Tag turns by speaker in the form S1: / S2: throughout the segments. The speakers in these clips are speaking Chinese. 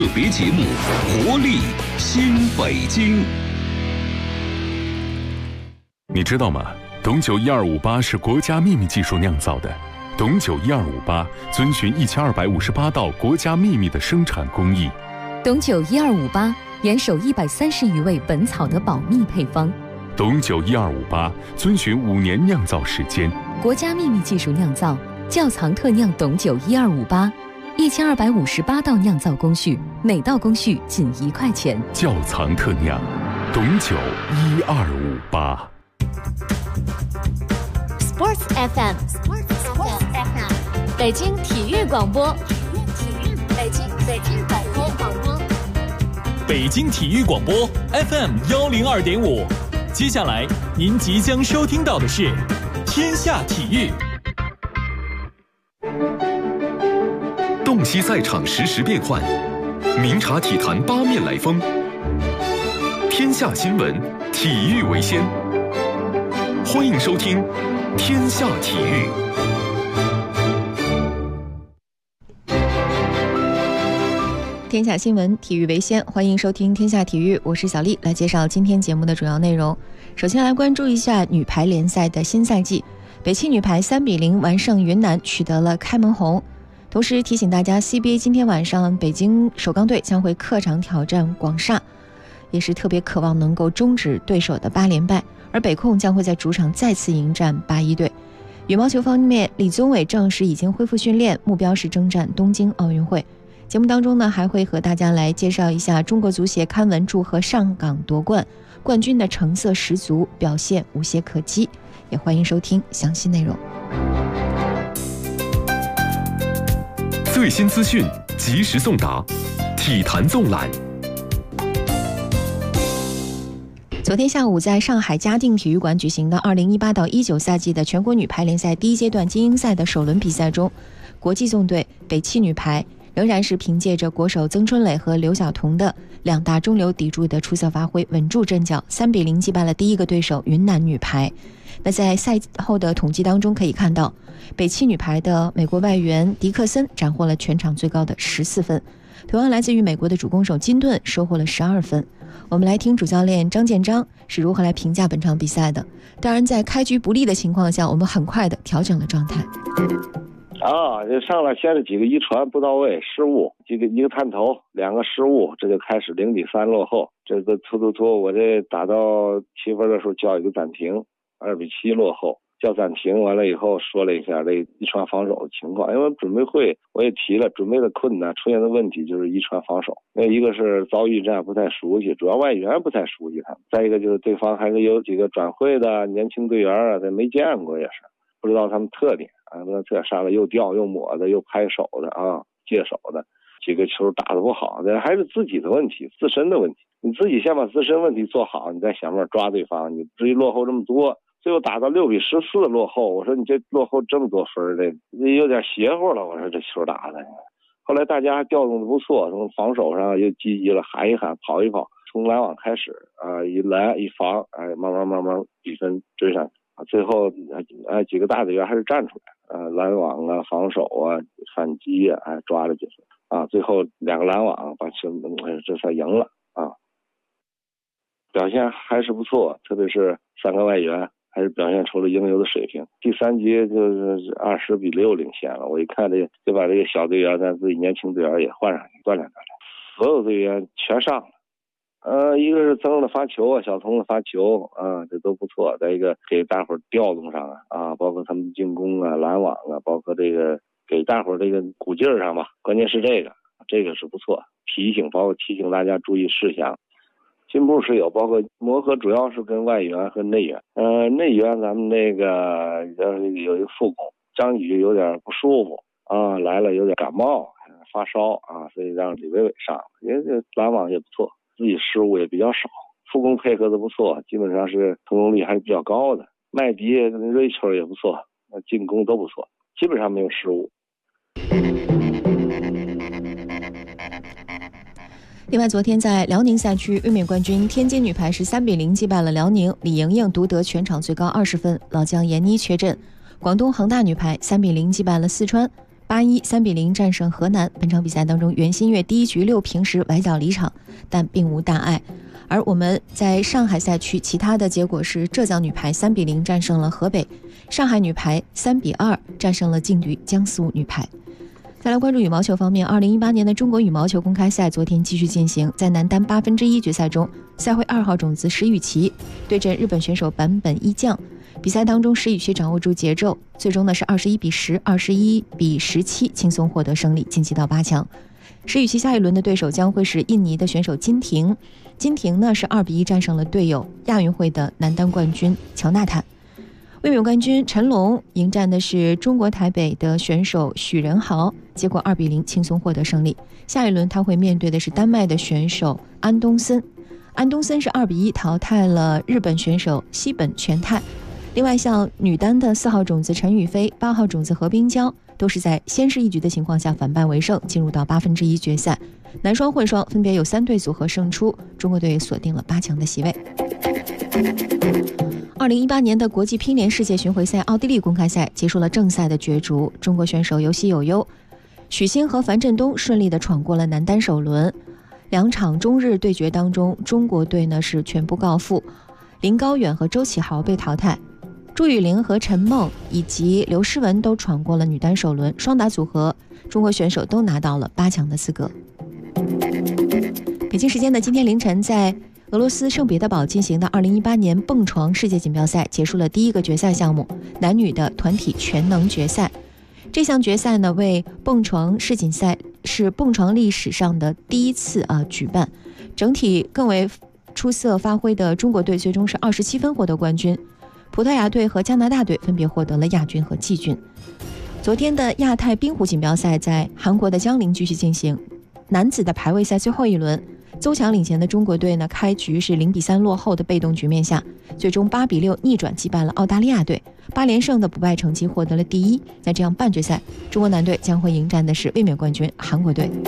S1: 特别节目《活力新北京》。
S2: 你知道吗？董酒1258是国家秘密技术酿造的。董酒1258遵循1258道国家秘密的生产工艺。
S3: 董酒1258严守130余味本草的保密配方。
S2: 董酒1258遵循5年酿造时间，
S3: 国家秘密技术酿造，窖藏特酿董酒1258，1258道酿造工序，每道工序仅1块钱。
S2: 窖藏特酿，董酒1258。
S4: Sports FM， 北京体育广播，北京广播，
S5: 北京体育广播 FM 102.5。接下来您即将收听到的是《天下体育》。
S6: 洞悉赛场实时变幻，明察体坛八面来风。天下新闻，体育为先。欢迎收听《天下体育》。
S7: 天下新闻，体育为先，欢迎收听《天下体育》，我是小丽，来介绍今天节目的主要内容。首先来关注一下女排联赛的新赛季，北汽女排3-0完胜云南，取得了开门红。同时提醒大家 ，CBA 今天晚上北京首钢队将会客场挑战广厦，也是特别渴望能够终止对手的8连败。而北控将会在主场再次迎战81队。羽毛球方面，李宗伟证实已经恢复训练，目标是征战东京奥运会。节目当中呢，还会和大家来介绍一下中国足协康文祝贺上港夺冠，冠军的成色十足，表现无懈可击。也欢迎收听详细内容。
S6: 最新资讯，及时送达，体坛纵览。
S7: 昨天下午，在上海嘉定体育馆举行的2018-19赛季的全国女排联赛第一阶段精英赛的首轮比赛中，国际纵队北汽女排仍然是凭借着国手曾春蕾和刘晓彤的2大中流砥柱的出色发挥，稳住阵脚，3-0击败了第一个对手云南女排。那在赛后的统计当中可以看到，北汽女排的美国外援迪克森斩获了全场最高的14分，同样来自于美国的主攻手金顿收获了12分。我们来听主教练张建章是如何来评价本场比赛的。当然在开局不利的情况下，我们很快的调整了状态。
S8: 就上来先是几个一传不到位，失误，一个探头，2个失误，这就开始0-3落后。这个突，我这打到7分的时候叫一个暂停，2-7落后，叫暂停完了以后说了一下这一传防守的情况，因为准备会我也提了，准备的困难出现的问题就是一传防守。那一个是遭遇战不太熟悉，主要外援不太熟悉他们，再一个就是对方还是有几个转会的年轻队员啊，他没见过，也是不知道他们特点啊，这上来又吊又抹的又拍手的啊，接手的，几个球打得不好，这还是自己的问题，自身的问题。你自己先把自身问题做好，你再想办法抓对方，你至于落后这么多。最后打到6-14落后，我说你这落后这么多分，这有点邪乎了。我说这球打的，后来大家还调动的不错，从防守上又积极了，喊一喊，跑一跑，从拦网开始啊，一拦一防，慢慢比分追上去啊。最后几个大队员还是站出来啊，拦网啊，防守啊，反击啊，抓了几分啊。最后2个拦网把球这算赢了啊。表现还是不错，特别是3个外援。还是表现出了应有的水平。第3节就是20-6领先了，我一看就把这个小队员咱自己年轻队员也换上去锻炼锻炼，所有队员全上了。一个是曾的发球啊，小童的发球啊，这都不错。再一个给大伙儿调动上啊，包括他们进攻啊、拦网啊，包括这个给大伙儿这个鼓劲儿上吧。关键是这个是不错，包括提醒大家注意事项。进步是有，包括磨合主要是跟外援和内援。内援咱们那个有一个副攻张宇有点不舒服啊，来了有点感冒发烧啊，所以让李伟伟上，因为这拦网也不错，自己失误也比较少，副攻配合的不错，基本上是成功率还是比较高的。麦迪跟瑞秋也不错，进攻都不错，基本上没有失误。
S7: 另外，昨天在辽宁赛区卫冕冠军天津女排是3-0击败了辽宁，李盈莹独得全场最高20分，老将闫妮缺阵。广东恒大女排3-0击败了四川， 8-1、3-0战胜河南。本场比赛当中，袁心玥第一局6平时崴脚离场，但并无大碍。而我们在上海赛区其他的结果是：浙江女排3-0战胜了河北，上海女排3-2战胜了劲旅江苏女排。再来关注羽毛球方面，2018年的中国羽毛球公开赛昨天继续进行，在男单1/8决赛中，赛会2号种子石宇奇对阵日本选手坂本一将。比赛当中，石宇奇掌握住节奏，最终呢是21-10、21-17轻松获得胜利，晋级到8强。石宇奇下一轮的对手将会是印尼的选手金廷。金廷呢是2-1战胜了队友亚运会的男单冠军乔纳坦。卫冕冠军陈龙迎战的是中国台北的选手许仁豪，结果2-0轻松获得胜利。下一轮他会面对的是丹麦的选手安东森。安东森是2-1淘汰了日本选手西本全太。另外，像女单的4号种子陈雨菲、8号种子何冰娇都是在先失一局的情况下反败为胜，进入到1/8决赛。男双、混双分别有3对组合胜出，中国队锁定了8强的席位。2018年的国际乒联世界巡回赛奥地利公开赛结束了正赛的角逐，中国选手有喜有忧，许昕和樊振东顺利地闯过了男单首轮。2场中日对决当中，中国队呢是全部告负，林高远和周启豪被淘汰。朱雨玲和陈梦以及刘诗雯都闯过了女单首轮，双打组合中国选手都拿到了8强的资格。北京时间的今天凌晨，在俄罗斯圣彼得堡进行的2018年蹦床世界锦标赛结束了第一个决赛项目，男女的团体全能决赛。这项决赛呢，为蹦床世锦赛是蹦床历史上的第一次举办。整体更为出色发挥的中国队最终是27分获得冠军，葡萄牙队和加拿大队分别获得了亚军和季军。昨天的亚太冰壶锦标赛在韩国的江陵继续进行，男子的排位赛最后一轮，邹强领衔的中国队呢，开局是0-3落后的被动局面下，最终8-6逆转击败了澳大利亚队，8连胜的不败成绩获得了第一。那这样半决赛，中国男队将会迎战的是卫冕冠军韩国队。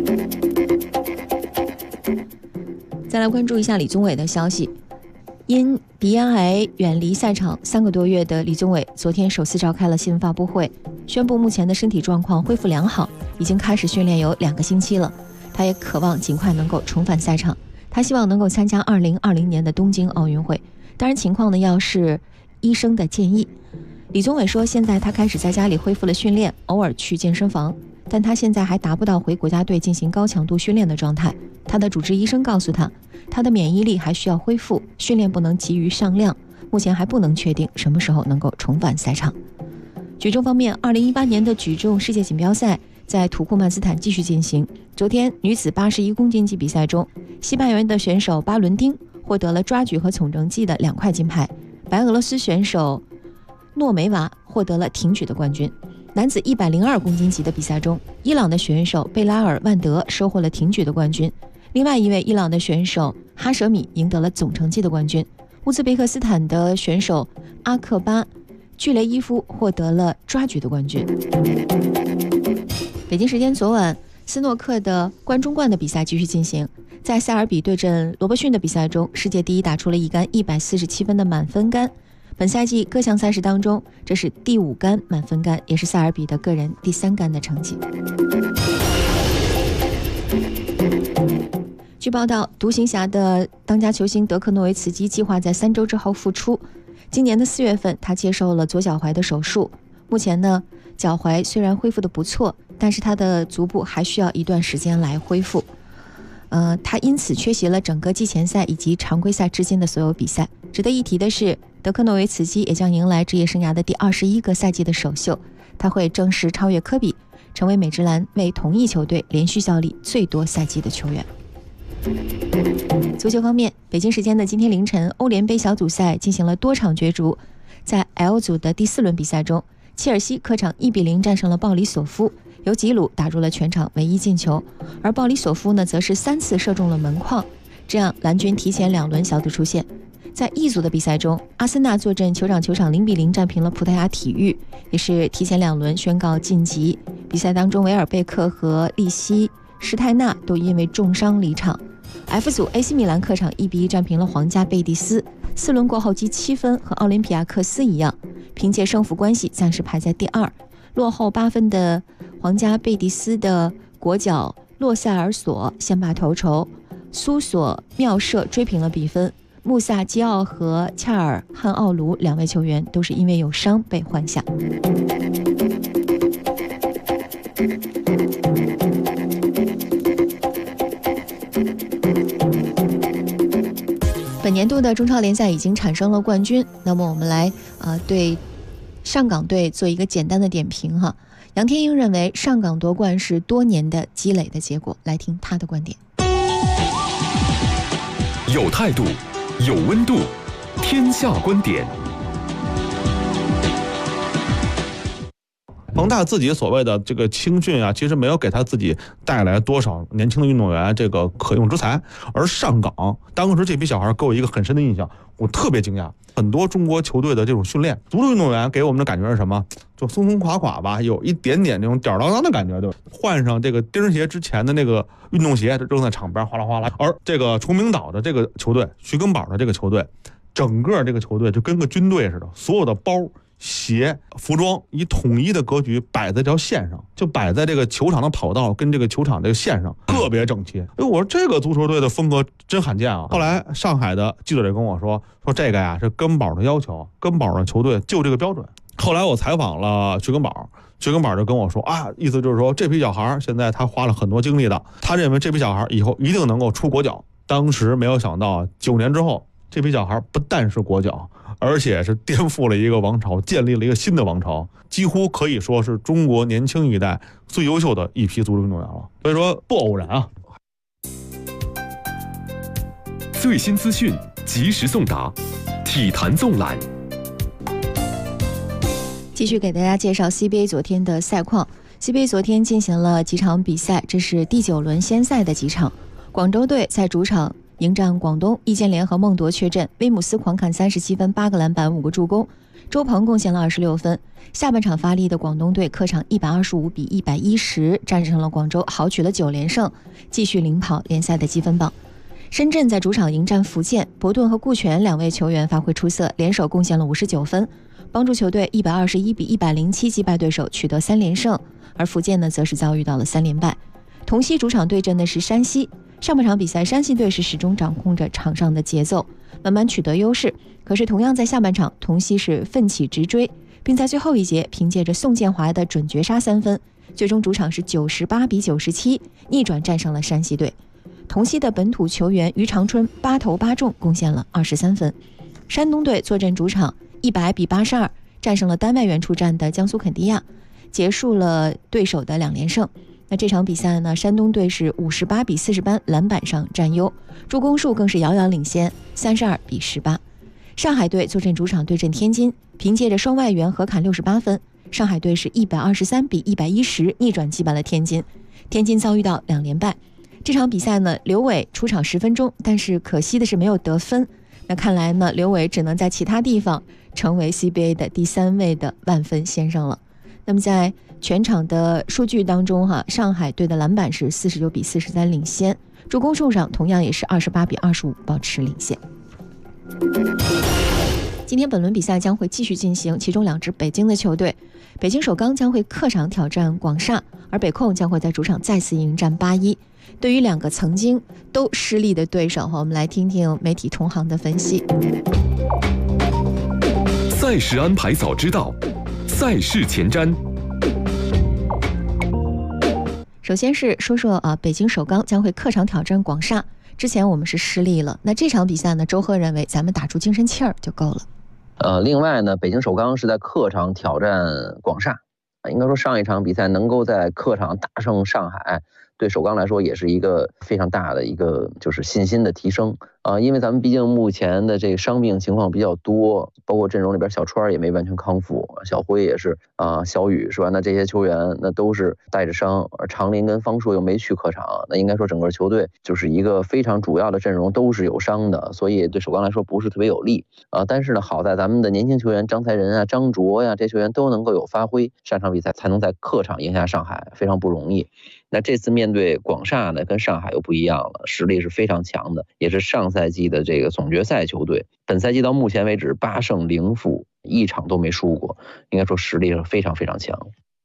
S7: 再来关注一下李宗伟的消息。因鼻咽癌远离赛场3个多月的李宗伟，昨天首次召开了新闻发布会，宣布目前的身体状况恢复良好，已经开始训练有2个星期了。他也渴望尽快能够重返赛场，他希望能够参加2020年的东京奥运会，当然情况呢要视医生的建议。李宗伟说，现在他开始在家里恢复了训练，偶尔去健身房，但他现在还达不到回国家队进行高强度训练的状态。他的主治医生告诉他，他的免疫力还需要恢复，训练不能急于上量，目前还不能确定什么时候能够重返赛场。举重方面，2018年的举重世界锦标赛在土库曼斯坦继续进行。昨天女子81公斤级比赛中，西班牙的选手巴伦丁获得了抓举和总成绩的2块金牌，白俄罗斯选手诺梅娃获得了挺举的冠军。男子102公斤级的比赛中，伊朗的选手贝拉尔万德收获了挺举的冠军，另外一位伊朗的选手哈舍米赢得了总成绩的冠军。乌兹别克斯坦的选手阿克巴巨雷伊夫获得了抓举的冠军。北京时间昨晚，斯诺克的冠中冠的比赛继续进行，在塞尔比对阵罗伯逊的比赛中，世界第一打出了一杆147分的满分杆。本赛季各项赛事当中，这是第5杆满分杆，也是塞尔比的个人第3杆的成绩。据报道，独行侠的当家球星德克诺维茨基计划在3周之后复出。今年的4月份，他接受了左脚踝的手术。目前呢，脚踝虽然恢复的不错，但是他的足部还需要一段时间来恢复。他因此缺席了整个季前赛以及常规赛至今的所有比赛。值得一提的是，德克诺维茨基也将迎来职业生涯的第21个赛季的首秀，他会正式超越科比，成为美职篮为同一球队连续效力最多赛季的球员。足球方面，北京时间的今天凌晨，欧联杯小组赛进行了多场角逐。在 L 组的第4轮比赛中，切尔西客场1-0战胜了鲍里索夫，由吉鲁打入了全场唯一进球，而鲍里索夫呢，则是3次射中了门框，这样蓝军提前2轮小组出线。在 E 组的比赛中，阿森纳坐镇球场0-0战平了葡萄牙体育，也是提前2轮宣告晋级。比赛当中，维尔贝克和利希施泰纳都因为重伤离场。F 组 AC 米兰客场1-1战平了皇家贝蒂斯，4轮过后积7分，和奥林匹亚克斯一样，凭借胜负关系暂时排在第2。 落后8分的皇家贝蒂斯的国脚洛塞尔索先拔头筹，苏索妙射追平了比分。穆萨基奥和恰尔汉奥卢2位球员都是因为有伤被换下。本年度的中超联赛已经产生了冠军，那么我们来对上港队做一个简单的点评哈。杨天英认为上港夺冠是多年的积累的结果，来听他的观点。
S6: 有态度，有温度，天下观点。
S9: 恒大自己所谓的这个青训啊，其实没有给他自己带来多少年轻的运动员这个可用之才。而上港当时这批小孩给我一个很深的印象，我特别惊讶。很多中国球队的这种训练，足球运动员给我们的感觉是什么？就松松垮垮吧，有一点点那种吊儿郎当的感觉，对吧？换上这个钉鞋之前的那个运动鞋，扔在场边哗啦哗啦。而这个崇明岛的这个球队，徐根宝的这个球队，整个这个球队就跟个军队似的，所有的包、鞋、服装以统一的格局摆在这条线上，就摆在这个球场的跑道跟这个球场这个线上，特别整齐。我说这个足球队的风格真罕见啊！后来上海的记者就跟我说这个呀是根宝的要求，根宝的球队就这个标准。后来我采访了徐根宝，徐根宝就跟我说意思就是说这批小孩现在他花了很多精力的，他认为这批小孩以后一定能够出国脚。当时没有想到9年之后，这批小孩不但是国脚，而且是颠覆了一个王朝，建立了一个新的王朝，几乎可以说是中国年轻一代最优秀的一批足球运动员了。所以说不偶然啊。
S6: 最新资讯及时送达，体坛纵览。
S7: 继续给大家介绍 CBA 昨天的赛况。CBA 昨天进行了几场比赛，这是第9轮先赛的几场。广州队在主场迎战广东，易建联和孟铎缺阵，威姆斯狂砍37分，8个篮板，5个助攻，周鹏贡献了26分。下半场发力的广东队客场125比110战胜了广州，豪取了9连胜，继续领跑联赛的积分榜。深圳在主场迎战福建，伯顿和顾全2位球员发挥出色，联手贡献了59分，帮助球队121比107击败对手，取得3连胜。而福建呢，则是遭遇到了3连败。同曦主场对阵的是山西，上半场比赛山西队是始终掌控着场上的节奏，慢慢取得优势。可是同样在下半场，同曦是奋起直追，并在最后一节凭借着宋建华的准绝杀3分，最终主场是98比97逆转战胜了山西队。同曦的本土球员于长春8投8中，贡献了23分。山东队坐镇主场100比82战胜了丹麦原出战的江苏肯迪亚，结束了对手的2连胜。那这场比赛呢，山东队是58比48篮板上占优，助攻数更是遥遥领先32比18。上海队坐镇主场对阵天津，凭借着双外援合砍68分，上海队是123比110逆转击败了天津，天津遭遇到2连败。这场比赛呢，刘伟出场10分钟，但是可惜的是没有得分。那看来呢，刘伟只能在其他地方成为 CBA 的第3位的万分先生了。那么在全场的数据当中上海队的篮板是49比43领先，助攻数上同样也是28比25保持领先。今天本轮比赛将会继续进行，其中2支北京的球队，北京首钢将会客场挑战广厦，而北控将会在主场再次迎战8-1。对于2个曾经都失利的对手，我们来听听媒体同行的分析。
S6: 赛事安排早知道，赛事前瞻。
S7: 首先是说说北京首钢将会客场挑战广厦。之前我们是失利了，那这场比赛呢，周贺认为咱们打出精神气儿就够了。
S10: 另外呢，北京首钢是在客场挑战广厦，应该说上一场比赛能够在客场打胜上海，对首钢来说也是一个非常大的一个就是信心的提升因为咱们毕竟目前的这个伤病情况比较多，包括阵容里边小川也没完全康复，小辉也是小雨是吧？那这些球员那都是带着伤，而长林跟方硕又没去客场，那应该说整个球队就是一个非常主要的阵容都是有伤的，所以对首钢来说不是特别有利但是呢，好在咱们的年轻球员张才仁张卓呀，这些球员都能够有发挥，上场比赛才能在客场赢下上海，非常不容易。那这次面对广厦呢，跟上海又不一样了，实力是非常强的，也是上赛季的这个总决赛球队，本赛季到目前为止8胜0负，1场都没输过，应该说实力是非常非常强。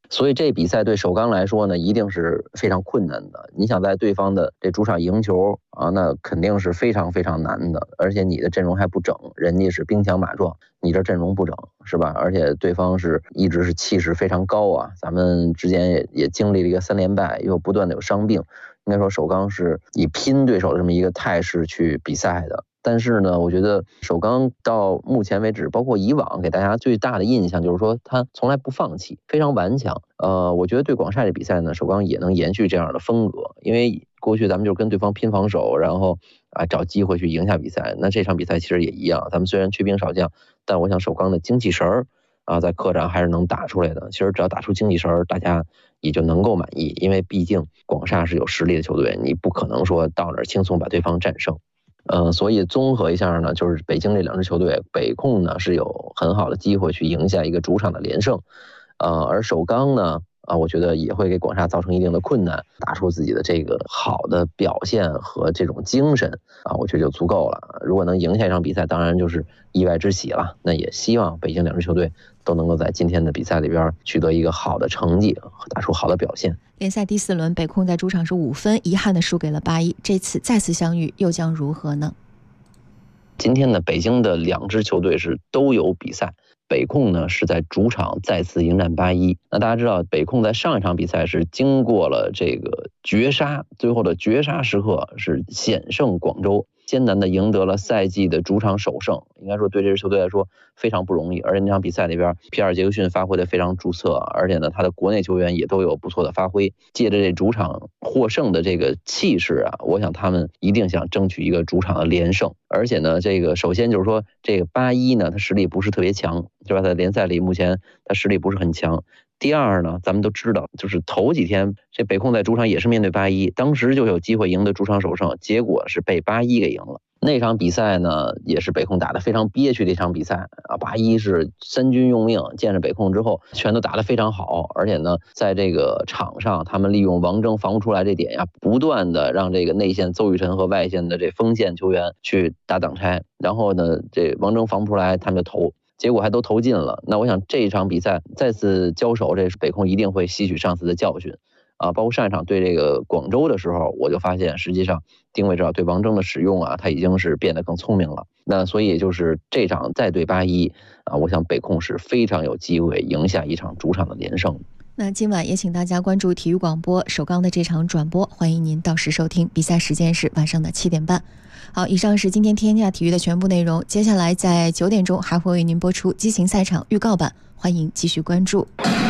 S10: 所以这比赛对首钢来说呢，一定是非常困难的。你想在对方的这主场赢球啊，那肯定是非常非常难的。而且你的阵容还不整，人家是兵强马壮，你这阵容不整是吧？而且对方是一直是气势非常高啊。咱们之间也经历了一个3连败，又不断的有伤病，应该说首钢是以拼对手的这么一个态势去比赛的。但是呢，我觉得首钢到目前为止，包括以往给大家最大的印象就是说他从来不放弃，非常顽强。我觉得对广厦这比赛呢，首钢也能延续这样的风格，因为过去咱们就跟对方拼防守，然后找机会去赢下比赛。那这场比赛其实也一样，咱们虽然缺兵少将，但我想首钢的精气神儿在客场还是能打出来的。其实只要打出精气神儿，大家也就能够满意，因为毕竟广厦是有实力的球队，你不可能说到那儿轻松把对方战胜。所以综合一下呢，就是北京这2支球队，北控呢是有很好的机会去赢下一个主场的连胜，而首钢呢我觉得也会给广厦造成一定的困难，打出自己的这个好的表现和这种精神我觉得就足够了。如果能赢下一场比赛，当然就是意外之喜了。那也希望北京2支球队都能够在今天的比赛里边取得一个好的成绩，打出好的表现。
S7: 联赛第4轮，北控在主场是5分，遗憾的输给了8-1。这次再次相遇，又将如何呢？
S10: 今天呢，北京的2支球队是都有比赛。北控呢是在主场再次迎战8-1。那大家知道，北控在上一场比赛是经过了这个绝杀，最后的绝杀时刻是险胜广州，艰难的赢得了赛季的主场首胜。应该说对这支球队来说非常不容易。而且那场比赛里边，皮尔杰克逊发挥的非常出色，而且呢他的国内球员也都有不错的发挥。借着这主场获胜的这个气势我想他们一定想争取一个主场的连胜。而且呢，这个首先就是说，这个8-1呢，他实力不是特别强，是吧？在联赛里目前他实力不是很强。第二呢，咱们都知道，就是头几天这北控在主场也是面对8-1，当时就有机会赢得主场首胜，结果是被8-1给赢了。那场比赛呢，也是北控打得非常憋屈的一场比赛8-1是3军用命，见着北控之后全都打得非常好，而且呢，在这个场上他们利用王铮防不出来这点不断的让这个内线邹宇辰和外线的这锋线球员去打挡拆，然后呢，这王铮防不出来，他们就投。结果还都投进了。那我想这一场比赛再次交手，这北控一定会吸取上次的教训包括上一场对这个广州的时候，我就发现实际上丁伟哲对王铮的使用他已经是变得更聪明了。那所以就是这场再对8-1我想北控是非常有机会赢下一场主场的连胜。
S7: 那今晚也请大家关注体育广播首钢的这场转播，欢迎您到时收听。比赛时间是晚上的7点半。好，以上是今天天下体育的全部内容。接下来在9点钟还会为您播出激情赛场预告版，欢迎继续关注。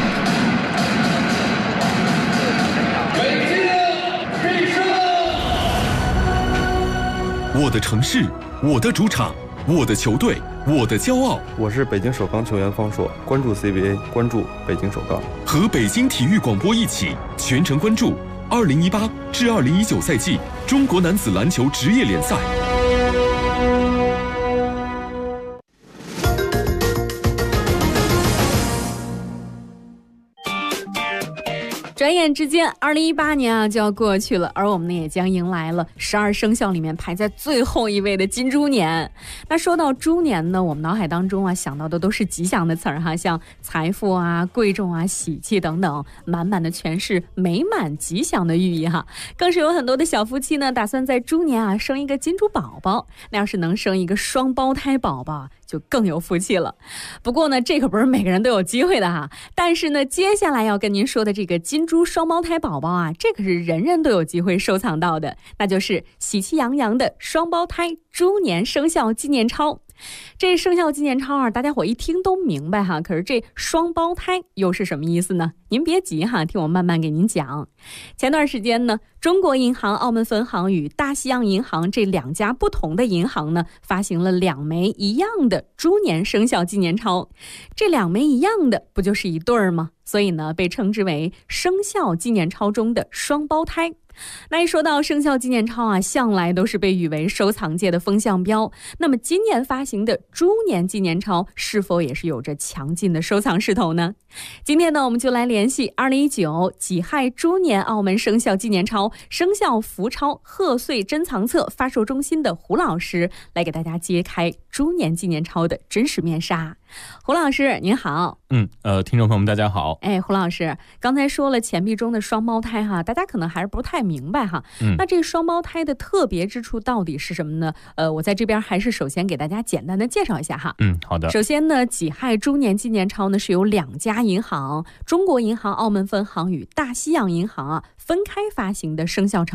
S6: 我的城市，我的主场，我的球队，我的骄傲。
S11: 我是北京首钢球员方硕，关注 CBA， 关注北京首钢，
S6: 和北京体育广播一起全程关注2018至2019赛季中国男子篮球职业联赛。
S12: 转眼之间2018年就要过去了，而我们呢也将迎来了12生肖里面排在最后一位的金猪年。那说到猪年呢，我们脑海当中想到的都是吉祥的词儿像财富贵重喜气等等，满满的全是美满吉祥的寓意更是有很多的小夫妻呢打算在猪年生一个金猪宝宝，那要是能生一个双胞胎宝宝就更有福气了。不过呢，这可不是每个人都有机会的但是呢，接下来要跟您说的这个金猪双胞胎宝宝这可是人人都有机会收藏到的，那就是喜气洋洋的双胞胎猪年生肖纪念钞。这生肖纪念钞大家伙一听都明白可是这双胞胎又是什么意思呢？您别急听我慢慢给您讲。前段时间呢，中国银行澳门分行与大西洋银行这2家不同的银行呢，发行了2枚一样的猪年生肖纪念钞。这2枚一样的不就是一对儿吗？所以呢，被称之为生肖纪念钞中的双胞胎。 那一说到生肖纪念钞啊，向来都是被誉为收藏界的风向标。那么今年发行的猪年纪念钞是否也是有着强劲的收藏势头呢？今天呢，我们就来联系2019己亥猪年澳门生肖纪念钞生肖福钞贺岁珍藏册发售中心的胡老师，来给大家揭开猪年纪念钞的真实面纱。胡老师您好。
S13: 听众朋友们大家好。
S12: 胡老师刚才说了钱币中的双胞胎哈，大家可能还是不太明白哈。那这双胞胎的特别之处到底是什么呢？我在这边还是首先给大家简单的介绍一下哈。
S13: 好的。
S12: 首先呢，己亥猪年纪念钞呢是由2家银行，中国银行澳门分行与大西洋银行分开发行的生肖钞。